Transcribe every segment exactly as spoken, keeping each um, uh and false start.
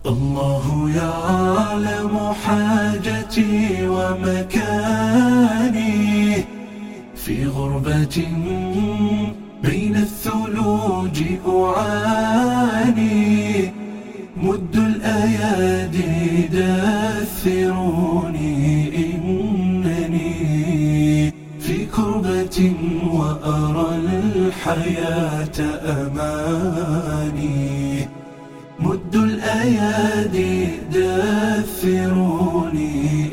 الله يعلم حاجتي ومكاني في غربة بين الثلوج أعاني. مد الأيادي دثروني إنني في كربة وأرى الحياة أماني. مد الأيادي دثروني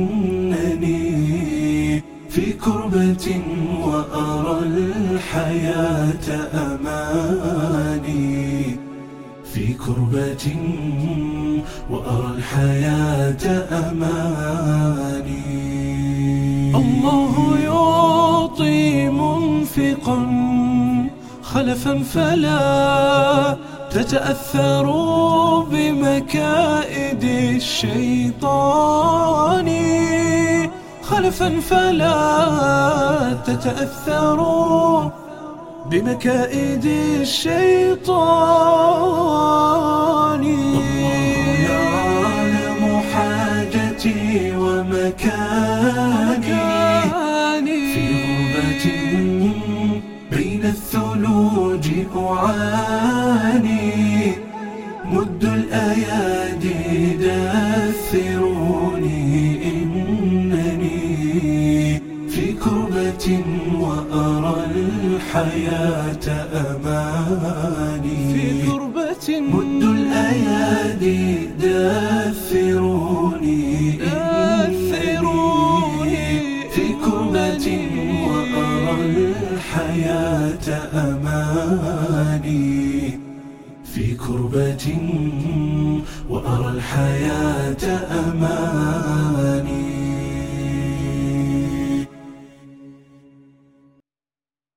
إنني في كربة وأرى الحياة أماني. في كربة وأرى الحياة أماني. الله يعطي منفقا خلفا فلا تتأثروا بمكائد الشيطان. خلفا فلا تتأثروا بمكائد الشيطان. الله يعلم حاجتي ومكاني في غربة بين الثلوج أعاني. مد الأيادي دثروني إنني في كربة وأرى الحياة أماني. في كربة مد الأيادي دثروني إنني في كربة وأرى الحياة أماني. في كربة وأرى الحياة أماني.